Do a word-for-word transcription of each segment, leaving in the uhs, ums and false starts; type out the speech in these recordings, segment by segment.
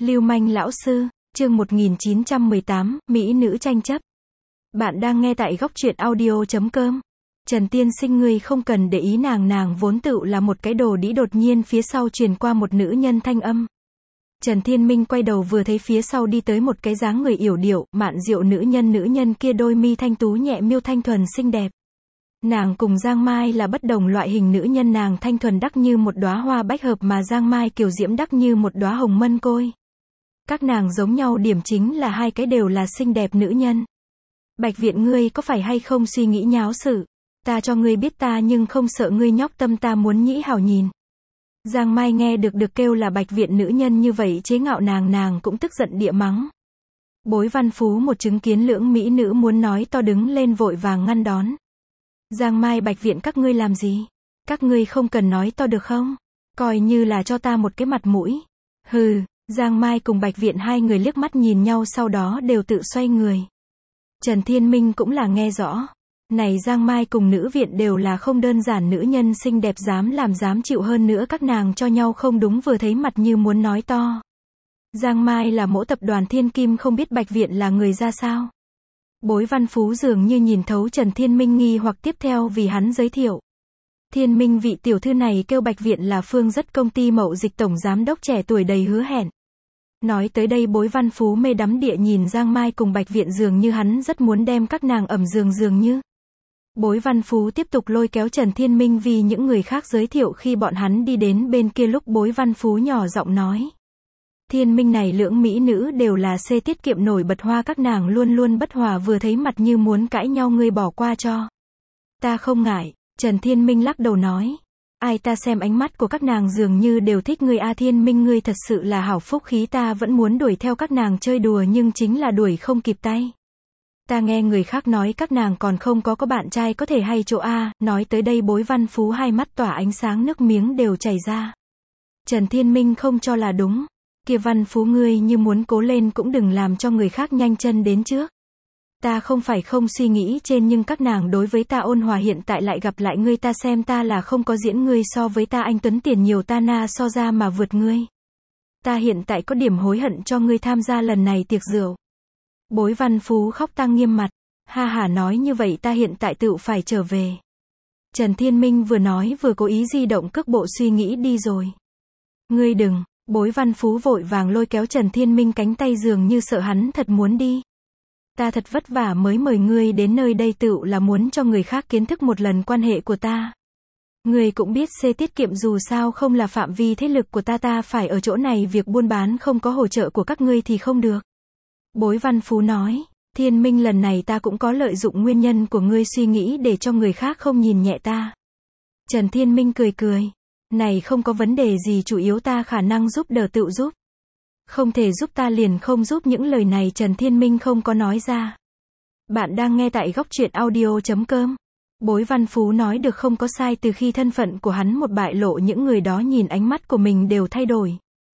Lưu manh lão sư, chương một nghìn chín trăm mười tám, Mỹ nữ tranh chấp. Bạn đang nghe tại góc truyện audio chấm com. Trần Tiên Sinh, ngươi không cần để ý nàng, nàng vốn tựu là một cái đồ đĩ. Đột nhiên phía sau truyền qua một nữ nhân thanh âm. Trần Thiên Minh quay đầu vừa thấy phía sau đi tới một cái dáng người yểu điệu, mạn diệu nữ nhân. Nữ nhân kia đôi mi thanh tú nhẹ miêu, thanh thuần xinh đẹp. Nàng cùng Giang Mai là bất đồng loại hình nữ nhân, nàng thanh thuần đắc như một đóa hoa bách hợp mà Giang Mai kiều diễm đắc như một đóa hồng mân côi. Các nàng giống nhau điểm chính là hai cái đều là xinh đẹp nữ nhân. Bạch Viện, ngươi có phải hay không suy nghĩ nháo sự? Ta cho ngươi biết, ta nhưng không sợ ngươi nhóc tâm, ta muốn nhĩ hảo nhìn. Giang Mai nghe được được kêu là Bạch Viện nữ nhân như vậy chế ngạo nàng, nàng cũng tức giận địa mắng. Bối Văn Phú một chứng kiến lưỡng mỹ nữ muốn nói to đứng lên vội vàng ngăn đón. Giang Mai, Bạch Viện các ngươi làm gì? Các ngươi không cần nói to được không? Coi như là cho ta một cái mặt mũi. Hừ. Giang Mai cùng Bạch Viện hai người liếc mắt nhìn nhau, sau đó đều tự xoay người. Trần Thiên Minh cũng là nghe rõ. Này Giang Mai cùng nữ viện đều là không đơn giản nữ nhân xinh đẹp, dám làm dám chịu, hơn nữa các nàng cho nhau không đúng, vừa thấy mặt như muốn nói to. Giang Mai là mỗ tập đoàn Thiên Kim, không biết Bạch Viện là người ra sao? Bối Văn Phú dường như nhìn thấu Trần Thiên Minh nghi hoặc, tiếp theo vì hắn giới thiệu. Thiên Minh, vị tiểu thư này kêu Bạch Viện là Phương Rất công ty mậu dịch tổng giám đốc trẻ tuổi đầy hứa hẹn. Nói tới đây Bối Văn Phú mê đắm địa nhìn Giang Mai cùng Bạch Viện, dường như hắn rất muốn đem các nàng ẩm giường dường như. Bối Văn Phú tiếp tục lôi kéo Trần Thiên Minh vì những người khác giới thiệu. Khi bọn hắn đi đến bên kia lúc Bối Văn Phú nhỏ giọng nói. Thiên Minh, này lưỡng mỹ nữ đều là xê tiết kiệm nổi bật hoa, các nàng luôn luôn bất hòa, vừa thấy mặt như muốn cãi nhau, ngươi bỏ qua cho. Ta không ngại. Trần Thiên Minh lắc đầu nói. Ai, ta xem ánh mắt của các nàng dường như đều thích ngươi a. Thiên Minh, ngươi thật sự là hảo phúc khí, ta vẫn muốn đuổi theo các nàng chơi đùa nhưng chính là đuổi không kịp tay. Ta nghe người khác nói các nàng còn không có có bạn trai có thể hay chỗ a. Nói tới đây Bối Văn Phú hai mắt tỏa ánh sáng, nước miếng đều chảy ra. Trần Thiên Minh không cho là đúng. Kia Văn Phú, ngươi như muốn cố lên cũng đừng làm cho người khác nhanh chân đến trước. Ta không phải không suy nghĩ trên, nhưng các nàng đối với ta ôn hòa, hiện tại lại gặp lại ngươi, ta xem ta là không có diễn, ngươi so với ta anh tuấn tiền nhiều, ta na so ra mà vượt ngươi. Ta hiện tại có điểm hối hận cho ngươi tham gia lần này tiệc rượu. Bối Văn Phú khóc tang nghiêm mặt. Ha hà, nói như vậy ta hiện tại tựu phải trở về. Trần Thiên Minh vừa nói vừa cố ý di động cước bộ, suy nghĩ đi rồi. Ngươi đừng. Bối Văn Phú vội vàng lôi kéo Trần Thiên Minh cánh tay, dường như sợ hắn thật muốn đi. Ta thật vất vả mới mời ngươi đến nơi đây, tựu là muốn cho người khác kiến thức một lần quan hệ của ta. Ngươi cũng biết xê tiết kiệm dù sao không là phạm vi thế lực của ta, ta phải ở chỗ này, việc buôn bán không có hỗ trợ của các ngươi thì không được. Bối Văn Phú nói. Thiên Minh, lần này ta cũng có lợi dụng nguyên nhân của ngươi suy nghĩ để cho người khác không nhìn nhẹ ta. Trần Thiên Minh cười cười. Này không có vấn đề gì, chủ yếu ta khả năng giúp đỡ tựu giúp. Không thể giúp ta liền không giúp, những lời này Trần Thiên Minh không có nói ra. Bạn đang nghe tại góc truyện audio chấm com. Bối Văn Phú nói được không có sai, từ khi thân phận của hắn một bại lộ, những người đó nhìn ánh mắt của mình đều thay đổi.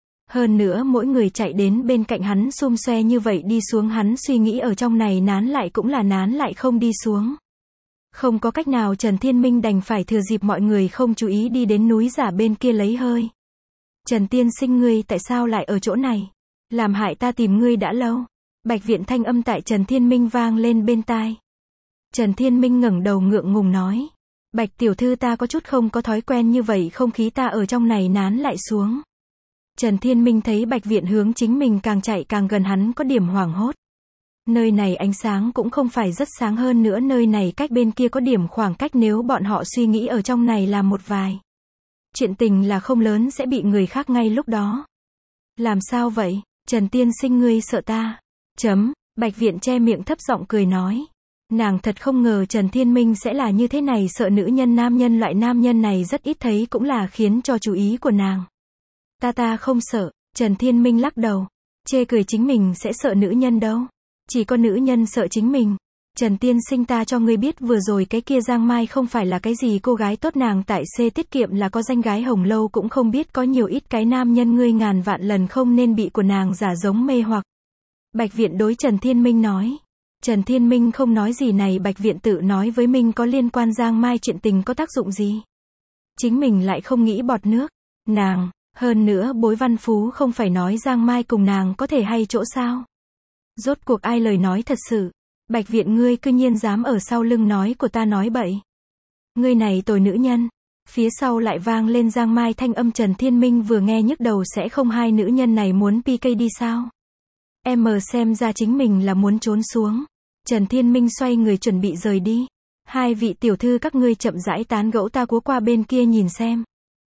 Hơn nữa mỗi người chạy đến bên cạnh hắn xum xoe như vậy đi xuống, hắn suy nghĩ ở trong này nán lại cũng là nán lại không đi xuống. Không có cách nào, Trần Thiên Minh đành phải thừa dịp mọi người không chú ý đi đến núi giả bên kia lấy hơi. Trần Tiên Sinh, ngươi tại sao lại ở chỗ này? Làm hại ta tìm ngươi đã lâu. Bạch Viện thanh âm tại Trần Thiên Minh vang lên bên tai. Trần Thiên Minh ngẩng đầu ngượng ngùng nói. Bạch tiểu thư, ta có chút không có thói quen như vậy không khí, ta ở trong này nán lại xuống. Trần Thiên Minh thấy Bạch Viện hướng chính mình càng chạy càng gần, hắn có điểm hoảng hốt. Nơi này ánh sáng cũng không phải rất sáng, hơn nữa nơi này cách bên kia có điểm khoảng cách, nếu bọn họ suy nghĩ ở trong này làm một vài chuyện tình là không lớn sẽ bị người khác ngay lúc đó. Làm sao vậy? Trần Tiên Sinh, ngươi sợ ta? Chấm. Bạch Viện che miệng thấp giọng cười nói. Nàng thật không ngờ Trần Thiên Minh sẽ là như thế này, sợ nữ nhân, nam nhân, loại nam nhân này rất ít thấy, cũng là khiến cho chú ý của nàng. Ta ta không sợ. Trần Thiên Minh lắc đầu. Chê cười chính mình sẽ sợ nữ nhân đâu. Chỉ có nữ nhân sợ chính mình. Trần Tiên Sinh, ta cho ngươi biết, vừa rồi cái kia Giang Mai không phải là cái gì cô gái tốt, nàng tại xê tiết kiệm là có danh gái hồng lâu, cũng không biết có nhiều ít cái nam nhân, ngươi ngàn vạn lần không nên bị của nàng giả giống mê hoặc. Bạch Viện đối Trần Thiên Minh nói. Trần Thiên Minh không nói gì, này Bạch Viện tự nói với mình có liên quan Giang Mai chuyện tình có tác dụng gì? Chính mình lại không nghĩ bọt nước. Nàng, Hơn nữa Bối Văn Phú không phải nói Giang Mai cùng nàng có thể hay chỗ sao? Rốt cuộc ai lời nói thật sự? Bạch Viện ngươi cư nhiên dám ở sau lưng nói của ta nói bậy. Ngươi này tồi nữ nhân. Phía sau lại vang lên Giang Mai thanh âm. Trần Thiên Minh vừa nghe nhức đầu, sẽ không hai nữ nhân này muốn pê ca đi sao? Em xem ra chính mình là muốn trốn xuống. Trần Thiên Minh xoay người chuẩn bị rời đi. Hai vị tiểu thư các ngươi chậm rãi tán gẫu, ta cúa qua bên kia nhìn xem.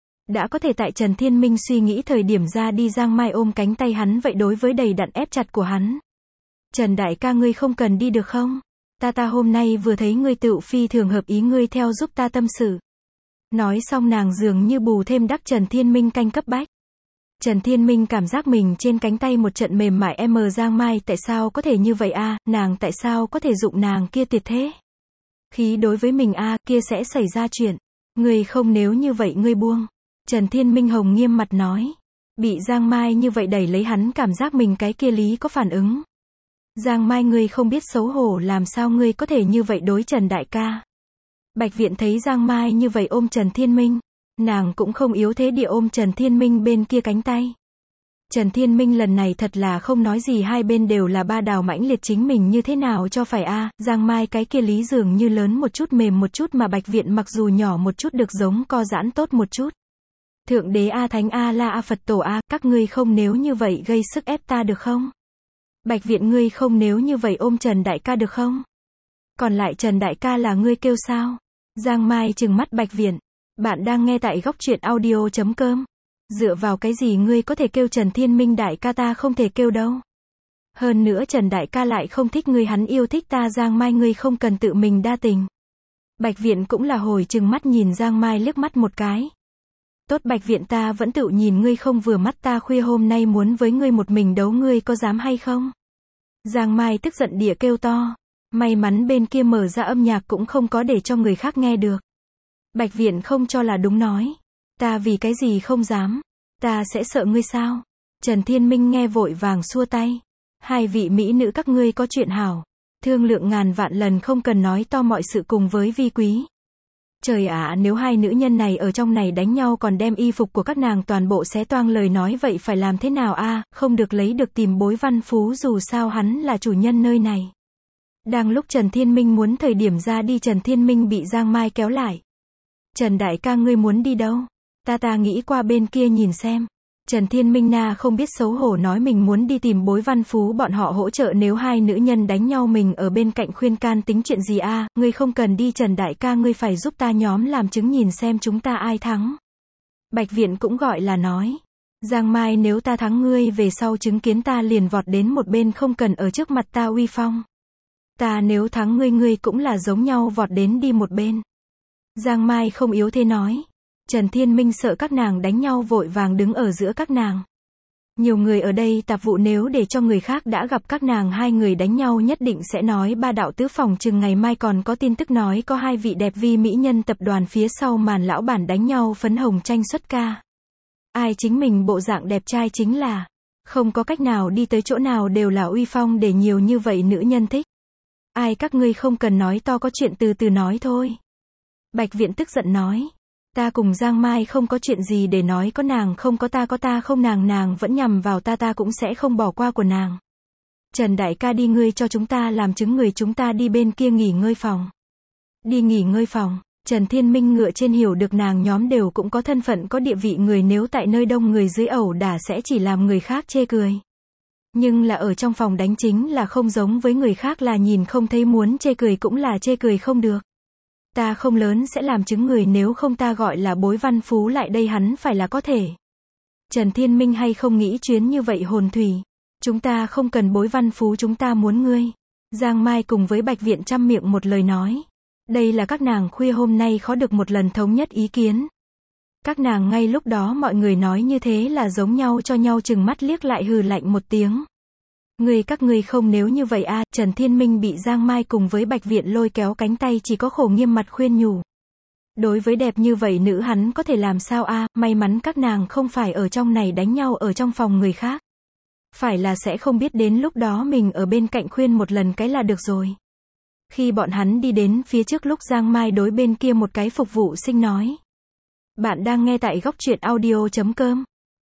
Đã có thể tại Trần Thiên Minh suy nghĩ thời điểm ra đi, Giang Mai ôm cánh tay hắn vậy đối với đầy đặn ép chặt của hắn. Trần đại ca ngươi không cần đi được không? Ta ta hôm nay vừa thấy ngươi tựu phi thường hợp ý, ngươi theo giúp ta tâm sự. Nói xong nàng dường như bù thêm đắc Trần Thiên Minh canh cấp bách. Trần Thiên Minh cảm giác mình trên cánh tay một trận mềm mại. Em Giang Mai tại sao có thể như vậy a? Nàng tại sao có thể dụng nàng kia tuyệt thế? Khí đối với mình a, kia sẽ xảy ra chuyện. Ngươi không, nếu như vậy ngươi buông. Trần Thiên Minh hồng nghiêm mặt nói. Bị Giang Mai như vậy đẩy lấy, hắn cảm giác mình cái kia lý có phản ứng. Giang Mai ngươi không biết xấu hổ, làm sao ngươi có thể như vậy đối Trần đại ca? Bạch Viện thấy Giang Mai như vậy ôm Trần Thiên Minh, nàng cũng không yếu thế địa ôm Trần Thiên Minh bên kia cánh tay. Trần Thiên Minh lần này thật là không nói gì, hai bên đều là ba đào mãnh liệt, chính mình như thế nào cho phải a? Giang Mai cái kia lý dường như lớn một chút mềm một chút, mà Bạch Viện mặc dù nhỏ một chút được giống co giãn tốt một chút. Thượng đế a, thánh a, la a, Phật tổ a, các ngươi không nếu như vậy gây sức ép ta được không? Bạch Viện ngươi không nếu như vậy ôm Trần đại ca được không? Còn lại Trần đại ca là ngươi kêu sao? Giang Mai trừng mắt Bạch Viện. Bạn đang nghe tại góc truyện audio chấm com. Dựa vào cái gì ngươi có thể kêu Trần Thiên Minh đại ca, ta không thể kêu đâu. Hơn nữa Trần đại ca lại không thích ngươi, hắn yêu thích ta. Giang Mai ngươi không cần tự mình đa tình. Bạch Viện cũng là hồi trừng mắt nhìn Giang Mai liếc mắt một cái. Tốt Bạch Viện, ta vẫn tự nhìn ngươi không vừa mắt, ta khuya hôm nay muốn với ngươi một mình đấu, ngươi có dám hay không? Giang Mai tức giận địa kêu to. May mắn bên kia mở ra âm nhạc cũng không có để cho người khác nghe được. Bạch Viện không cho là đúng nói. Ta vì cái gì không dám? Ta sẽ sợ ngươi sao? Trần Thiên Minh nghe vội vàng xua tay. Hai vị mỹ nữ các ngươi có chuyện hảo. Thương lượng ngàn vạn lần, không cần nói to mọi sự cùng với vi quý. Trời ạ, nếu hai nữ nhân này ở trong này đánh nhau còn đem y phục của các nàng toàn bộ xé toang, lời nói vậy phải làm thế nào a? À, không được lấy được tìm Bối Văn Phú, dù sao hắn là chủ nhân nơi này. Đang lúc Trần Thiên Minh muốn thời điểm ra đi, Trần Thiên Minh bị Giang Mai kéo lại. Trần đại ca ngươi muốn đi đâu? Ta ta nghĩ qua bên kia nhìn xem. Trần Thiên Minh na không biết xấu hổ nói mình muốn đi tìm Bối Văn Phú bọn họ hỗ trợ, nếu hai nữ nhân đánh nhau mình ở bên cạnh khuyên can tính chuyện gì a? À, ngươi không cần đi Trần đại ca, ngươi phải giúp ta nhóm làm chứng nhìn xem chúng ta ai thắng. Bạch Viện cũng gọi là nói. Giang Mai, nếu ta thắng ngươi về sau chứng kiến ta liền vọt đến một bên, không cần ở trước mặt ta uy phong. Ta nếu thắng ngươi, ngươi cũng là giống nhau vọt đến đi một bên. Giang Mai không yếu thế nói. Trần Thiên Minh sợ các nàng đánh nhau vội vàng đứng ở giữa các nàng. Nhiều người ở đây tạp vụ, nếu để cho người khác đã gặp các nàng hai người đánh nhau nhất định sẽ nói ba đạo tứ, phòng chừng ngày mai còn có tin tức nói có hai vị đẹp vi mỹ nhân tập đoàn phía sau màn lão bản đánh nhau phấn hồng tranh xuất ca. Ai chính mình bộ dạng đẹp trai chính là không có cách nào, đi tới chỗ nào đều là uy phong, để nhiều như vậy nữ nhân thích. Ai, các ngươi không cần nói to, có chuyện từ từ nói thôi. Bạch Viện tức giận nói. Ta cùng Giang Mai không có chuyện gì để nói, có nàng không có ta, có ta không nàng, nàng vẫn nhằm vào ta, ta cũng sẽ không bỏ qua của nàng. Trần đại ca đi, ngươi cho chúng ta làm chứng, người chúng ta đi bên kia nghỉ ngơi phòng. Đi nghỉ ngơi phòng. Trần Thiên Minh ngựa trên, hiểu được nàng nhóm đều cũng có thân phận có địa vị người, nếu tại nơi đông người dưới ẩu đả sẽ chỉ làm người khác chê cười. Nhưng là ở trong phòng đánh chính là không giống với người khác, là nhìn không thấy, muốn chê cười cũng là chê cười không được. Ta không lớn sẽ làm chứng người, nếu không ta gọi là Bối Văn Phú lại đây, hắn phải là có thể. Trần Thiên Minh hay không nghĩ chuyến như vậy hồn thủy. Chúng ta không cần Bối Văn Phú, chúng ta muốn ngươi. Giang Mai cùng với Bạch Viện trăm miệng một lời nói. Đây là các nàng khuya hôm nay khó được một lần thống nhất ý kiến. Các nàng ngay lúc đó mọi người nói như thế là giống nhau, cho nhau chừng mắt liếc lại hừ lạnh một tiếng. Ngươi các ngươi không nếu như vậy a? À, Trần Thiên Minh bị Giang Mai cùng với Bạch Viện lôi kéo cánh tay, chỉ có khổ nghiêm mặt khuyên nhủ. Đối với đẹp như vậy nữ hắn có thể làm sao a? À, may mắn các nàng không phải ở trong này đánh nhau ở trong phòng người khác. Phải là sẽ không biết, đến lúc đó mình ở bên cạnh khuyên một lần cái là được rồi. Khi bọn hắn đi đến phía trước, lúc Giang Mai đối bên kia một cái phục vụ sinh nói. Bạn đang nghe tại góc truyện audio chấm com.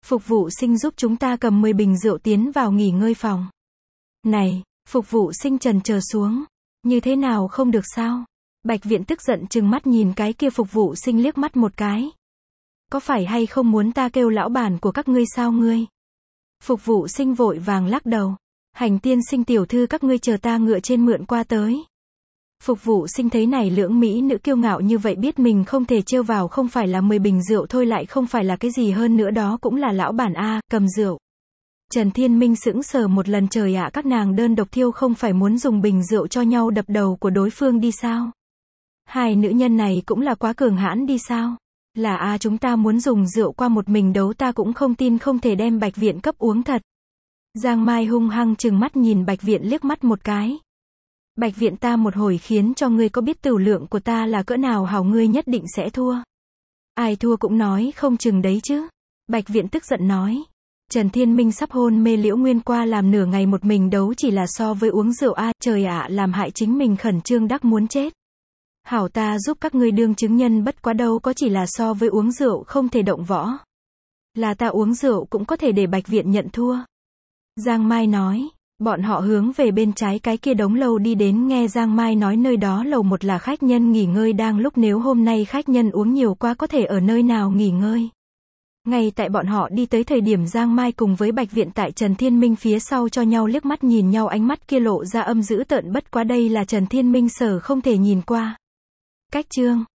Phục vụ sinh giúp chúng ta cầm mười bình rượu tiến vào nghỉ ngơi phòng. Này, phục vụ sinh trần chờ xuống. Như thế nào không được sao? Bạch Viện tức giận trừng mắt nhìn cái kia phục vụ sinh liếc mắt một cái. Có phải hay không muốn ta kêu lão bản của các ngươi sao ngươi? Phục vụ sinh vội vàng lắc đầu. Hành tiên sinh tiểu thư các ngươi chờ ta ngựa trên mượn qua tới. Phục vụ sinh thấy này lưỡng mỹ nữ kiêu ngạo như vậy biết mình không thể trêu vào không phải là mười bình rượu thôi lại không phải là cái gì hơn nữa đó cũng là lão bản A, cầm rượu. Trần Thiên Minh sững sờ một lần trời ạ các nàng đơn độc thiêu không phải muốn dùng bình rượu cho nhau đập đầu của đối phương đi sao? Hai nữ nhân này cũng là quá cường hãn đi sao? Là A chúng ta muốn dùng rượu qua một mình đấu ta cũng không tin không thể đem Bạch Viện cấp uống thật. Giang Mai hung hăng trừng mắt nhìn Bạch Viện liếc mắt một cái. Bạch Viện ta một hồi khiến cho ngươi có biết tửu lượng của ta là cỡ nào hảo ngươi nhất định sẽ thua. Ai thua cũng nói không chừng đấy chứ. Bạch Viện tức giận nói. Trần Thiên Minh sắp hôn mê Liễu Nguyên qua làm nửa ngày một mình đấu chỉ là so với uống rượu a trời ạ làm hại chính mình khẩn trương đắc muốn chết. Hảo ta giúp các ngươi đương chứng nhân bất quá đâu có chỉ là so với uống rượu không thể động võ. Là ta uống rượu cũng có thể để Bạch Viện nhận thua. Giang Mai nói. Bọn họ hướng về bên trái cái kia đống lầu đi đến nghe Giang Mai nói nơi đó lầu một là khách nhân nghỉ ngơi đang lúc nếu hôm nay khách nhân uống nhiều quá có thể ở nơi nào nghỉ ngơi. Ngay tại bọn họ đi tới thời điểm Giang Mai cùng với Bạch Viện tại Trần Thiên Minh phía sau cho nhau liếc mắt nhìn nhau ánh mắt kia lộ ra âm dữ tợn bất quá đây là Trần Thiên Minh sở không thể nhìn qua. Cách chương